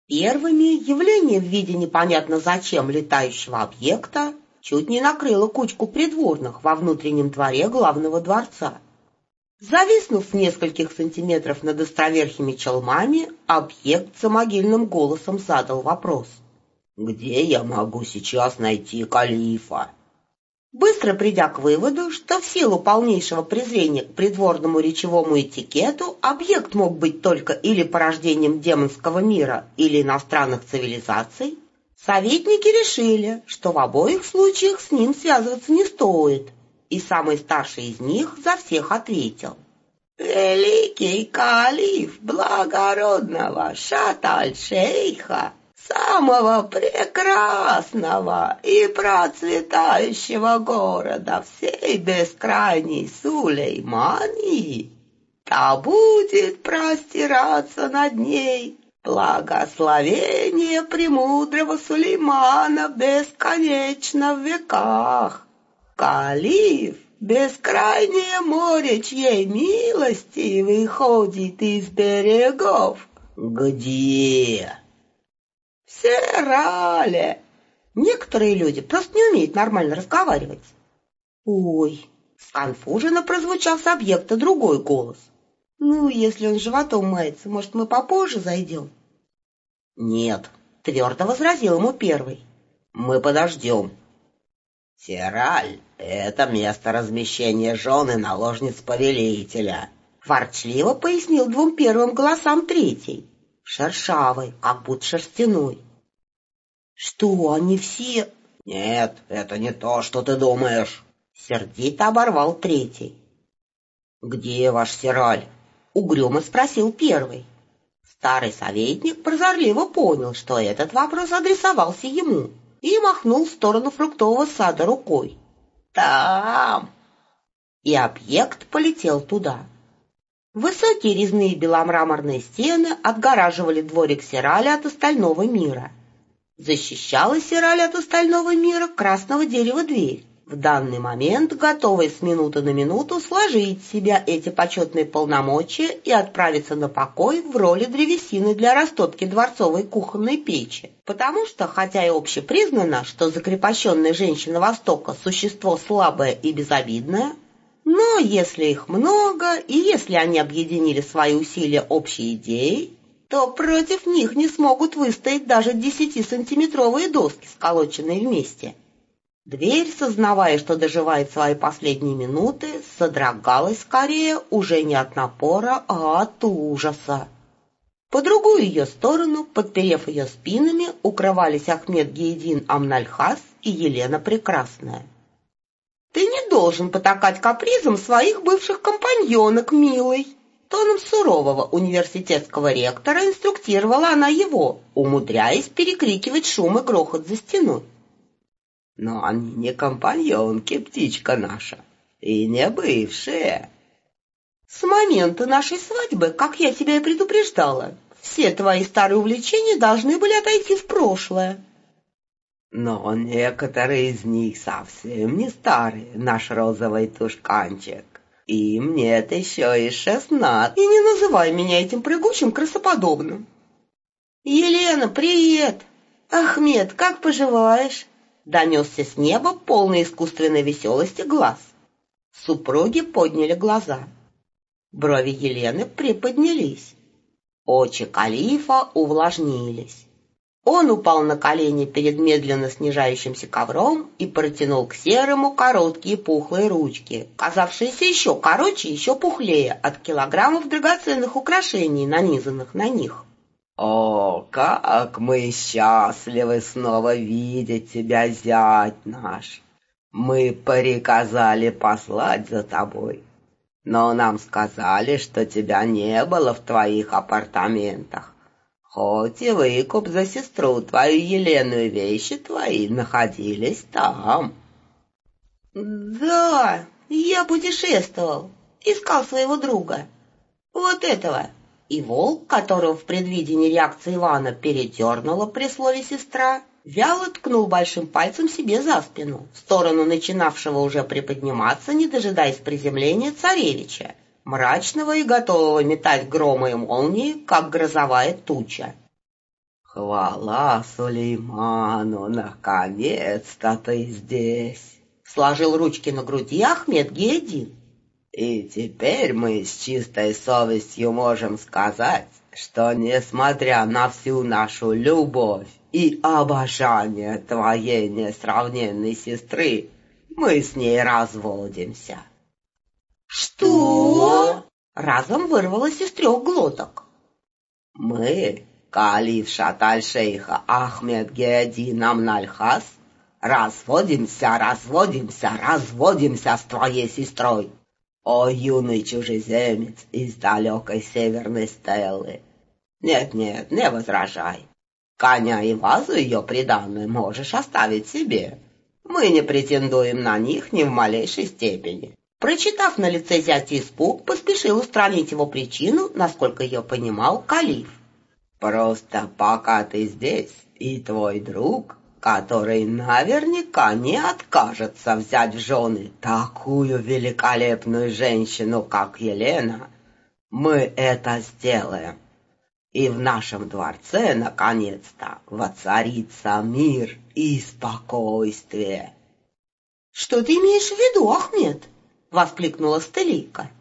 Первыми явление в виде непонятно зачем летающего объекта чуть не накрыло кучку придворных во внутреннем дворе главного дворца. Зависнув в нескольких сантиметров над островерхими челмами, объект за могильным голосом задал вопрос. «Где я могу сейчас найти калифа?» Быстро придя к выводу, что в силу полнейшего презрения к придворному речевому этикету объект мог быть только или порождением демонского мира, или иностранных цивилизаций, советники решили, что в обоих случаях с ним связываться не стоит, и самый старший из них за всех ответил. «Великий калиф благородного Шат-аль-Шейха, самого прекрасного и процветающего города всей бескрайней Сулеймании, да будет простираться над ней благословение премудрого Сулеймана бесконечно в веках. Калиф, бескрайнее море, чьей милости выходит из берегов». «Где?» «В Серале». Некоторые люди просто не умеют нормально разговаривать. «Ой!» — сконфуженно прозвучал с объекта другой голос. «Ну, если он животом мается, может, мы попозже зайдем?» «Нет», — твердо возразил ему первый. «Мы подождем». «Сераль — это место размещения жен и наложниц повелителя», — ворчливо пояснил двум первым голосам третий. Шершавый, как будто шерстяной. «Что, они все...» «Нет, это не то, что ты думаешь», — сердито оборвал третий. «Где ваш Сераль?» — угрюмо спросил первый. Старый советник прозорливо понял, что этот вопрос адресовался ему, и махнул в сторону фруктового сада рукой. «Там!» И объект полетел туда. Высокие резные беломраморные стены отгораживали дворик Сераля от остального мира. Защищала Сераль от остального мира красного дерева дверь, в данный момент готовая с минуты на минуту сложить в себя эти почетные полномочия и отправиться на покой в роли древесины для растопки дворцовой кухонной печи. Потому что, хотя и общепризнано, что закрепощенная женщина Востока – существо слабое и безобидное, но если их много, и если они объединили свои усилия общей идеей, то против них не смогут выстоять даже 10-сантиметровые доски, сколоченные вместе. Дверь, сознавая, что доживает свои последние минуты, содрогалась скорее уже не от напора, а от ужаса. По другую ее сторону, подперев ее спинами, укрывались Ахмед Гейдин Амнальхас и Елена Прекрасная. «Ты не должен потакать капризам своих бывших компаньонок, милый!» Тоном сурового университетского ректора инструктировала она его, умудряясь перекрикивать шум и грохот за стеной. «Но они не компаньонки, птичка наша, и не бывшие. С момента нашей свадьбы, как я тебя и предупреждала, все твои старые увлечения должны были отойти в прошлое». «Но некоторые из них совсем не старые, наш розовый тушканчик. Им нет еще и 16. И не называй меня этим прыгучим красоподобным». «Елена, привет! Ахмед, как поживаешь?» Донесся с неба полный искусственной веселости глаз. Супруги подняли глаза. Брови Елены приподнялись. Очи калифа увлажнились. Он упал на колени перед медленно снижающимся ковром и протянул к серому короткие пухлые ручки, казавшиеся еще короче и еще пухлее от килограммов драгоценных украшений, нанизанных на них. «О, как мы счастливы снова видеть тебя, зять наш! Мы приказали послать за тобой, но нам сказали, что тебя не было в твоих апартаментах. Хоть и выкуп за сестру твою Елену и вещи твои находились там». «Да, я путешествовал, искал своего друга, вот этого». И волк, которого в предвидении реакции Ивана передернула при слове «сестра», вяло ткнул большим пальцем себе за спину, в сторону начинавшего уже приподниматься, не дожидаясь приземления, царевича, мрачного и готового метать громы и молнии, как грозовая туча. Хвала Сулейману, наконец-то ты здесь!» Сложил ручки на груди Ахмед Гедин. «И теперь мы с чистой совестью можем сказать, что, несмотря на всю нашу любовь и обожание твоей несравненной сестры, мы с ней разводимся». «Что?» Разом вырвалось из 3 глоток. «Мы, калиф Шат-аль-Шейха Ахмед Геодин Амнальхас, разводимся с твоей сестрой, о юный чужеземец из далекой северной стеллы. Нет, не возражай. Коня и вазу ее приданой можешь оставить себе. Мы не претендуем на них ни в малейшей степени». Прочитав на лице зятя испуг, поспешил устранить его причину, насколько ее понимал калиф. «Просто пока ты здесь, и твой друг, который наверняка не откажется взять в жены такую великолепную женщину, как Елена, мы это сделаем. И в нашем дворце, наконец-то, воцарится мир и спокойствие». «Что ты имеешь в виду, Ахмед?» — воскликнула Стелийка.